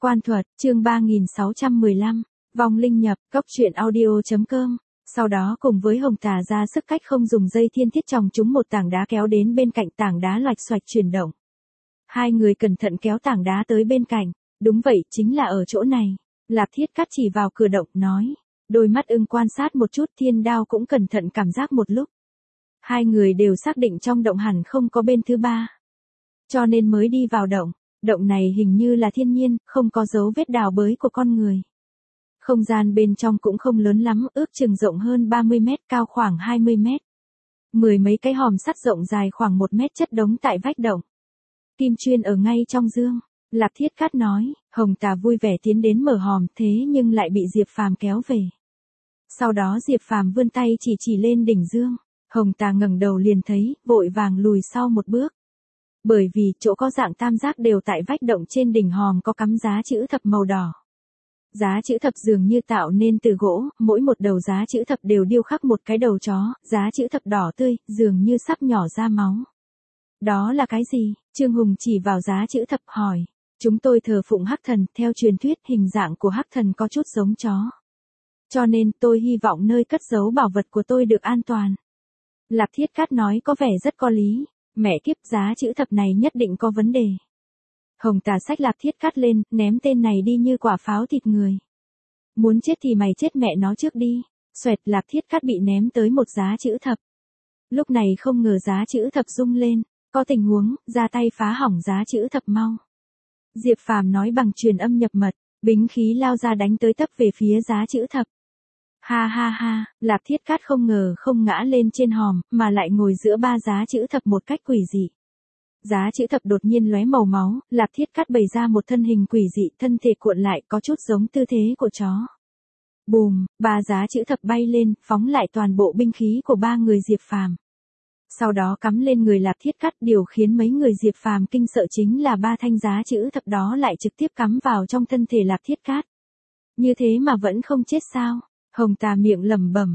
Quan thuật, chương 3615, vong linh nhập, góc truyện audio.com. Sau đó cùng với Hồng Tà ra sức cách không dùng dây thiên thiết chòng chúng một tảng đá kéo đến bên cạnh tảng đá loạch xoạch chuyển động. Hai người cẩn thận kéo tảng đá tới bên cạnh, đúng vậy, chính là ở chỗ này. Lạp Thiết Cát chỉ vào cửa động, nói. Đôi mắt ưng quan sát một chút, Thiên Đao cũng cẩn thận cảm giác một lúc. Hai người đều xác định trong động hẳn không có bên thứ ba. Cho nên mới đi vào động. Động này hình như là thiên nhiên, không có dấu vết đào bới của con người. Không gian bên trong cũng không lớn lắm, ước chừng rộng hơn 30 mét, cao khoảng 20 mét. Mười mấy cái hòm sắt rộng dài khoảng 1 mét chất đống tại vách động. Kim chuyên ở ngay trong dương. Lạp Thiết Cát nói, Hồng Tà vui vẻ tiến đến mở hòm, thế nhưng lại bị Diệp Phàm kéo về. Sau đó Diệp Phàm vươn tay chỉ lên đỉnh dương. Hồng Tà ngẩng đầu liền thấy, vội vàng lùi sau một bước. Bởi vì chỗ có dạng tam giác đều tại vách động trên đỉnh hòm có cắm giá chữ thập màu đỏ. Giá chữ thập dường như tạo nên từ gỗ, mỗi một đầu giá chữ thập đều điêu khắc một cái đầu chó, giá chữ thập đỏ tươi, dường như sắp nhỏ ra máu. Đó là cái gì? Trương Hùng chỉ vào giá chữ thập hỏi. Chúng tôi thờ phụng hắc thần, theo truyền thuyết hình dạng của hắc thần có chút giống chó. Cho nên tôi hy vọng nơi cất giấu bảo vật của tôi được an toàn. Lạp Thiết Cát nói có vẻ rất có lý. Mẹ kiếp, giá chữ thập này nhất định có vấn đề. Hồng Tà xách Lạp Thiết Cát lên, ném tên này đi như quả pháo thịt người. Muốn chết thì mày chết mẹ nó trước đi. Xoẹt, Lạp Thiết Cát bị ném tới một giá chữ thập. Lúc này không ngờ giá chữ thập rung lên, có tình huống, ra tay phá hỏng giá chữ thập mau. Diệp Phàm nói bằng truyền âm nhập mật, bính khí lao ra đánh tới tấp về phía giá chữ thập. Ha ha ha, Lạp Thiết Cát không ngờ không ngã lên trên hòm, mà lại ngồi giữa ba giá chữ thập một cách quỷ dị. Giá chữ thập đột nhiên lóe màu máu, Lạp Thiết Cát bày ra một thân hình quỷ dị, thân thể cuộn lại có chút giống tư thế của chó. Bùm, ba giá chữ thập bay lên, phóng lại toàn bộ binh khí của ba người Diệp Phàm. Sau đó cắm lên người Lạp Thiết Cát, điều khiến mấy người Diệp Phàm kinh sợ chính là ba thanh giá chữ thập đó lại trực tiếp cắm vào trong thân thể Lạp Thiết Cát. Như thế mà vẫn không chết sao? Hồng Tà miệng lẩm bẩm,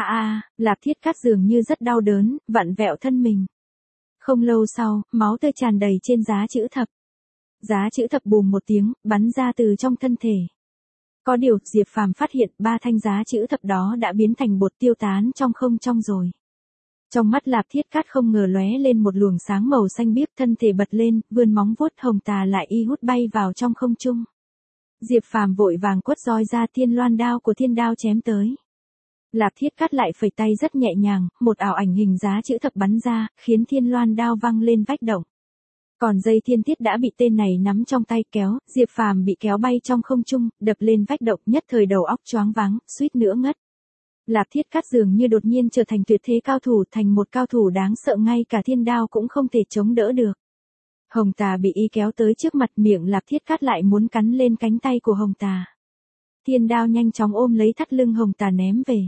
Lạp Thiết Cát dường như rất đau đớn, vặn vẹo thân mình. Không lâu sau, máu tươi tràn đầy trên giá chữ thập. Giá chữ thập bùm một tiếng, bắn ra từ trong thân thể. Có điều, Diệp Phàm phát hiện ba thanh giá chữ thập đó đã biến thành bột tiêu tán trong không trong rồi. Trong mắt Lạp Thiết Cát không ngờ lóe lên một luồng sáng màu xanh biếc, thân thể bật lên, vươn móng vuốt, Hồng Tà lại y hút bay vào trong không trung. Diệp Phàm vội vàng quất roi ra, thiên loan đao của Thiên Đao chém tới. Lạp Thiết Cát lại phẩy tay rất nhẹ nhàng, một ảo ảnh hình giá chữ thập bắn ra, khiến thiên loan đao văng lên vách động. Còn dây thiên thiết đã bị tên này nắm trong tay kéo, Diệp Phàm bị kéo bay trong không trung, đập lên vách động, nhất thời đầu óc choáng váng, suýt nữa ngất. Lạp Thiết Cát dường như đột nhiên trở thành tuyệt thế cao thủ, thành một cao thủ đáng sợ, ngay cả thiên đao cũng không thể chống đỡ được. Hồng Tà bị y kéo tới trước mặt, miệng Lạp Thiết Cát lại muốn cắn lên cánh tay của Hồng Tà. Thiên đao nhanh chóng ôm lấy thắt lưng Hồng Tà ném về.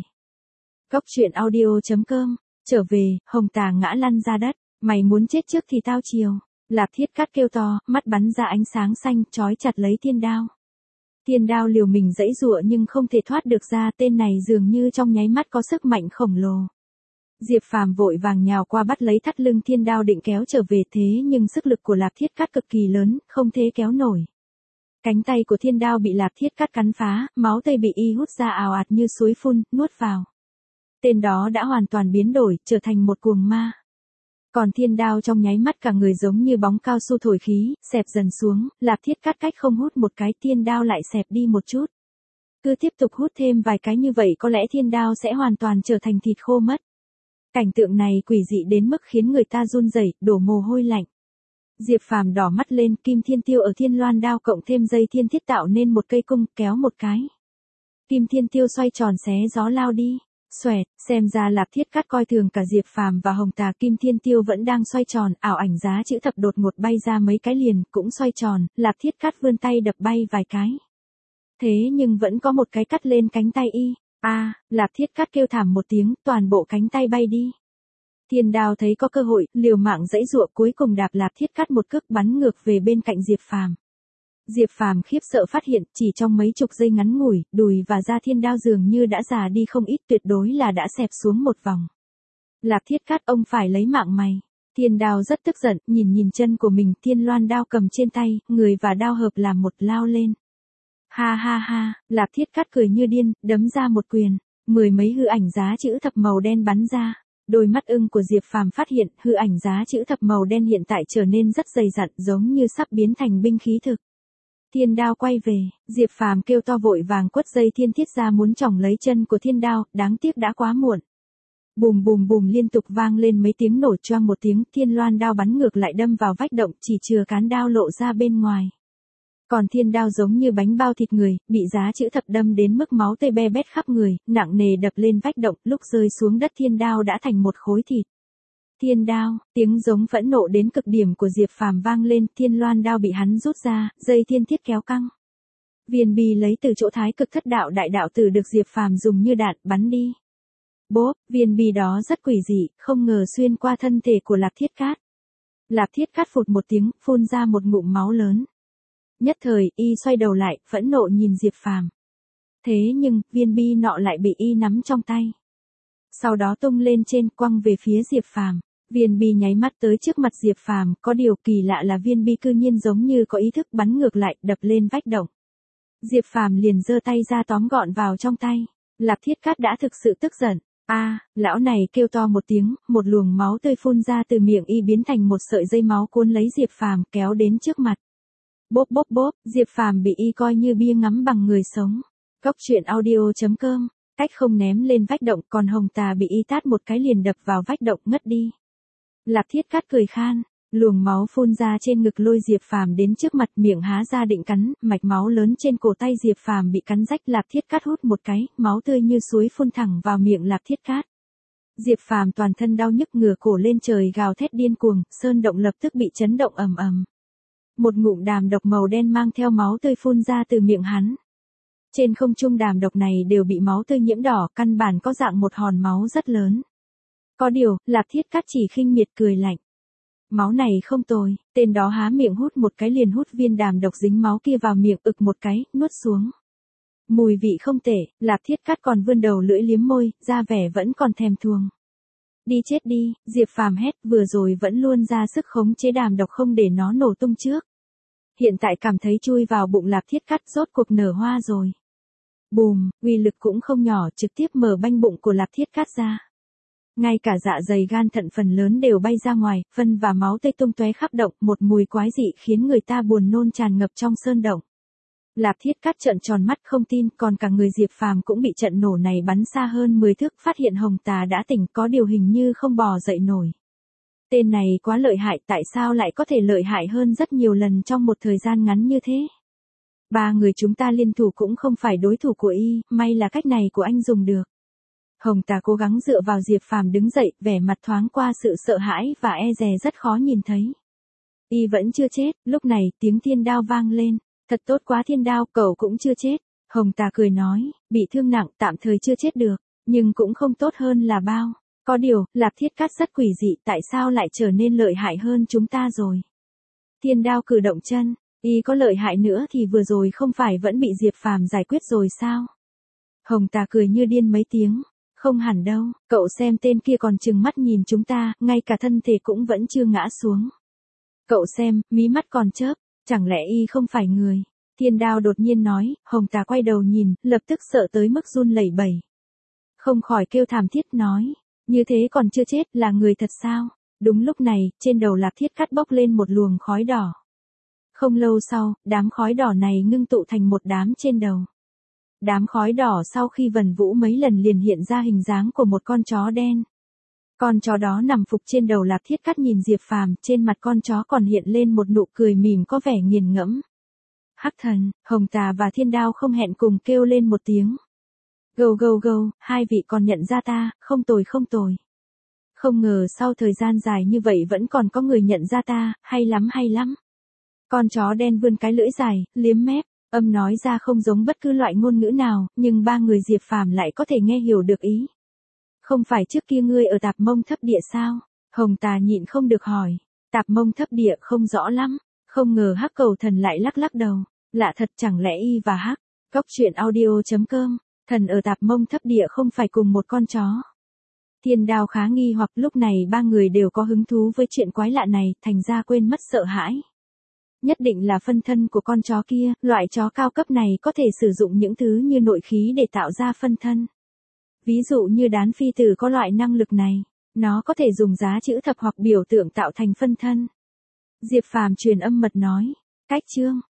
Góc truyện audio.com, trở về, Hồng Tà ngã lăn ra đất, mày muốn chết trước thì tao chiều. Lạp Thiết Cát kêu to, mắt bắn ra ánh sáng xanh, trói chặt lấy thiên đao. Thiên đao liều mình giãy giụa nhưng không thể thoát được ra, tên này dường như trong nháy mắt có sức mạnh khổng lồ. Diệp Phàm vội vàng nhào qua bắt lấy thắt lưng thiên đao định kéo trở về, thế nhưng sức lực của Lạp Thiết Cát cực kỳ lớn, không thể kéo nổi. Cánh tay của thiên đao bị Lạp Thiết Cát cắn phá, máu tươi bị y hút ra ào ạt như suối phun, nuốt vào. Tên đó đã hoàn toàn biến đổi, trở thành một cuồng ma. Còn thiên đao trong nháy mắt cả người giống như bóng cao su thổi khí, xẹp dần xuống, Lạp Thiết Cát cách không hút một cái, thiên đao lại xẹp đi một chút. Cứ tiếp tục hút thêm vài cái như vậy có lẽ thiên đao sẽ hoàn toàn trở thành thịt khô mất. Cảnh tượng này quỷ dị đến mức khiến người ta run rẩy, đổ mồ hôi lạnh. Diệp Phàm đỏ mắt lên, kim thiên tiêu ở thiên loan đao cộng thêm dây thiên thiết tạo nên một cây cung, kéo một cái. Kim thiên tiêu xoay tròn xé gió lao đi. Xoẹt, xem ra Lạp Thiết Cát coi thường cả Diệp Phàm và Hồng Tà. Kim thiên tiêu vẫn đang xoay tròn, ảo ảnh giá chữ thập đột ngột bay ra mấy cái liền, cũng xoay tròn, Lạp Thiết Cát vươn tay đập bay vài cái. Thế nhưng vẫn có một cái cắt lên cánh tay y. Lạp Thiết Cát kêu thảm một tiếng, toàn bộ cánh tay bay đi. Thiên đao thấy có cơ hội, liều mạng giãy giụa, cuối cùng đạp Lạp Thiết Cát một cước bắn ngược về bên cạnh Diệp Phàm. Diệp Phàm khiếp sợ phát hiện, chỉ trong mấy chục giây ngắn ngủi, đùi và da thiên đao dường như đã già đi không ít, tuyệt đối là đã xẹp xuống một vòng. Lạp Thiết Cát, ông phải lấy mạng mày. Thiên đao rất tức giận, nhìn chân của mình, thiên loan đao cầm trên tay, người và đao hợp làm một, lao lên. Ha ha ha, Lạp Thiết Cát cười như điên, đấm ra một quyền, 10 mấy hư ảnh giá chữ thập màu đen bắn ra. Đôi mắt ưng của Diệp Phàm phát hiện, hư ảnh giá chữ thập màu đen hiện tại trở nên rất dày dặn, giống như sắp biến thành binh khí thực. Thiên đao quay về, Diệp Phàm kêu to vội vàng quất dây thiên thiết ra muốn chỏng lấy chân của thiên đao, đáng tiếc đã quá muộn. Bùm bùm bùm liên tục vang lên mấy tiếng nổ choang một tiếng, thiên loan đao bắn ngược lại đâm vào vách động, chỉ chừa cán đao lộ ra bên ngoài. Còn thiên đao giống như bánh bao thịt người, bị giá chữ thập đâm đến mức máu tươi be bét khắp người, nặng nề đập lên vách động, lúc rơi xuống đất thiên đao đã thành một khối thịt. Thiên đao, tiếng giống phẫn nộ đến cực điểm của Diệp Phàm vang lên, thiên loan đao bị hắn rút ra, dây thiên thiết kéo căng. Viên bi lấy từ chỗ thái cực thất đạo đại đạo tử được Diệp Phàm dùng như đạn bắn đi. Bốp, viên bi đó rất quỷ dị, không ngờ xuyên qua thân thể của Lạp Thiết Cát. Lạp Thiết Cát phụt một tiếng, phun ra một ngụm máu lớn. Nhất thời, y xoay đầu lại, phẫn nộ nhìn Diệp Phàm. Thế nhưng, viên bi nọ lại bị y nắm trong tay. Sau đó tung lên trên, quăng về phía Diệp Phàm. Viên bi nháy mắt tới trước mặt Diệp Phàm, có điều kỳ lạ là viên bi cư nhiên giống như có ý thức bắn ngược lại, đập lên vách động. Diệp Phàm liền giơ tay ra tóm gọn vào trong tay. Lạp Thiết Cát đã thực sự tức giận. Lão này kêu to một tiếng, một luồng máu tươi phun ra từ miệng y biến thành một sợi dây máu cuốn lấy Diệp Phàm kéo đến trước mặt. Bốp bốp bốp, Diệp Phàm bị y coi như bia ngắm bằng người sống. Cốc truyện audio.com, cách không ném lên vách động, còn Hồng Tà bị y tát một cái liền đập vào vách động ngất đi. Lạp Thiết Cát cười khan, luồng máu phun ra trên ngực lôi Diệp Phàm đến trước mặt, miệng há ra định cắn, mạch máu lớn trên cổ tay Diệp Phàm bị cắn rách, Lạp Thiết Cát hút một cái, máu tươi như suối phun thẳng vào miệng Lạp Thiết Cát. Diệp Phàm toàn thân đau nhức ngửa cổ lên trời gào thét điên cuồng, sơn động lập tức bị chấn động ầm ầm. Một ngụm đàm độc màu đen mang theo máu tươi phun ra từ miệng hắn. Trên không trung đàm độc này đều bị máu tươi nhiễm đỏ, căn bản có dạng một hòn máu rất lớn. Có điều, Lạp Thiết Cát chỉ khinh miệt cười lạnh. Máu này không tồi, tên đó há miệng hút một cái liền hút viên đàm độc dính máu kia vào miệng, ực một cái, nuốt xuống. Mùi vị không tệ, Lạp Thiết Cát còn vươn đầu lưỡi liếm môi, ra vẻ vẫn còn thèm thuồng. Đi chết đi, Diệp Phàm hét, vừa rồi vẫn luôn ra sức khống chế đàm độc không để nó nổ tung trước. Hiện tại cảm thấy chui vào bụng Lạp Thiết Cát rốt cuộc nở hoa rồi. Bùm, uy lực cũng không nhỏ, trực tiếp mở banh bụng của Lạp Thiết Cát ra. Ngay cả dạ dày gan thận phần lớn đều bay ra ngoài, phân và máu tươi tung tóe khắp động, một mùi quái dị khiến người ta buồn nôn tràn ngập trong sơn động. Lạp Thiết Cát trợn tròn mắt không tin, còn cả người Diệp Phàm cũng bị trận nổ này bắn xa hơn 10 thước, phát hiện Hồng Tà đã tỉnh, có điều hình như không bò dậy nổi. Tên này quá lợi hại, tại sao lại có thể lợi hại hơn rất nhiều lần trong một thời gian ngắn như thế? Ba người chúng ta liên thủ cũng không phải đối thủ của y, may là cách này của anh dùng được. Hồng Tà cố gắng dựa vào Diệp Phàm đứng dậy, vẻ mặt thoáng qua sự sợ hãi và e dè rất khó nhìn thấy. Y vẫn chưa chết, lúc này tiếng thiên đao vang lên. Thật tốt quá thiên đao, cậu cũng chưa chết. Hồng Tà cười nói, bị thương nặng, tạm thời chưa chết được, nhưng cũng không tốt hơn là bao. Có điều, Lạp Thiết Cát rất quỷ dị, tại sao lại trở nên lợi hại hơn chúng ta rồi? Thiên đao cử động chân, y có lợi hại nữa thì vừa rồi không phải vẫn bị Diệp Phàm giải quyết rồi sao? Hồng Tà cười như điên mấy tiếng, không hẳn đâu, cậu xem tên kia còn trừng mắt nhìn chúng ta, ngay cả thân thể cũng vẫn chưa ngã xuống. Cậu xem, mí mắt còn chớp, chẳng lẽ y không phải người? Thiên đao đột nhiên nói, Hồng Tà quay đầu nhìn, lập tức sợ tới mức run lẩy bẩy. Không khỏi kêu thảm thiết nói, như thế còn chưa chết, là người thật sao? Đúng lúc này, trên đầu Lạp Thiết Cát bốc lên một luồng khói đỏ. Không lâu sau, đám khói đỏ này ngưng tụ thành một đám trên đầu. Đám khói đỏ sau khi vần vũ mấy lần liền hiện ra hình dáng của một con chó đen. Con chó đó nằm phục trên đầu Lạp Thiết Cát nhìn Diệp Phàm, trên mặt con chó còn hiện lên một nụ cười mỉm có vẻ nghiền ngẫm. Hắc Thần, Hồng Tà và Thiên Đao không hẹn cùng kêu lên một tiếng. Gâu gâu gâu, hai vị còn nhận ra ta, không tồi không tồi. Không ngờ sau thời gian dài như vậy vẫn còn có người nhận ra ta, hay lắm hay lắm. Con chó đen vươn cái lưỡi dài, liếm mép, âm nói ra không giống bất cứ loại ngôn ngữ nào, nhưng ba người Diệp Phàm lại có thể nghe hiểu được ý. Không phải trước kia ngươi ở Tạp Mông Thấp Địa sao? Hồng Tà nhịn không được hỏi. Tạp Mông Thấp Địa không rõ lắm, không ngờ Hắc Cầu Thần lại lắc lắc đầu. Lạ thật, chẳng lẽ y và Hắc Cốc truyện audio.com, thần ở Tạp Mông Thấp Địa không phải cùng một con chó? Thiên Đao khá nghi hoặc, lúc này ba người đều có hứng thú với chuyện quái lạ này, thành ra quên mất sợ hãi. Nhất định là phân thân của con chó kia, loại chó cao cấp này có thể sử dụng những thứ như nội khí để tạo ra phân thân. Ví dụ như đán phi tử có loại năng lực này, nó có thể dùng giá chữ thập hoặc biểu tượng tạo thành phân thân. Diệp Phàm truyền âm mật nói, cách chương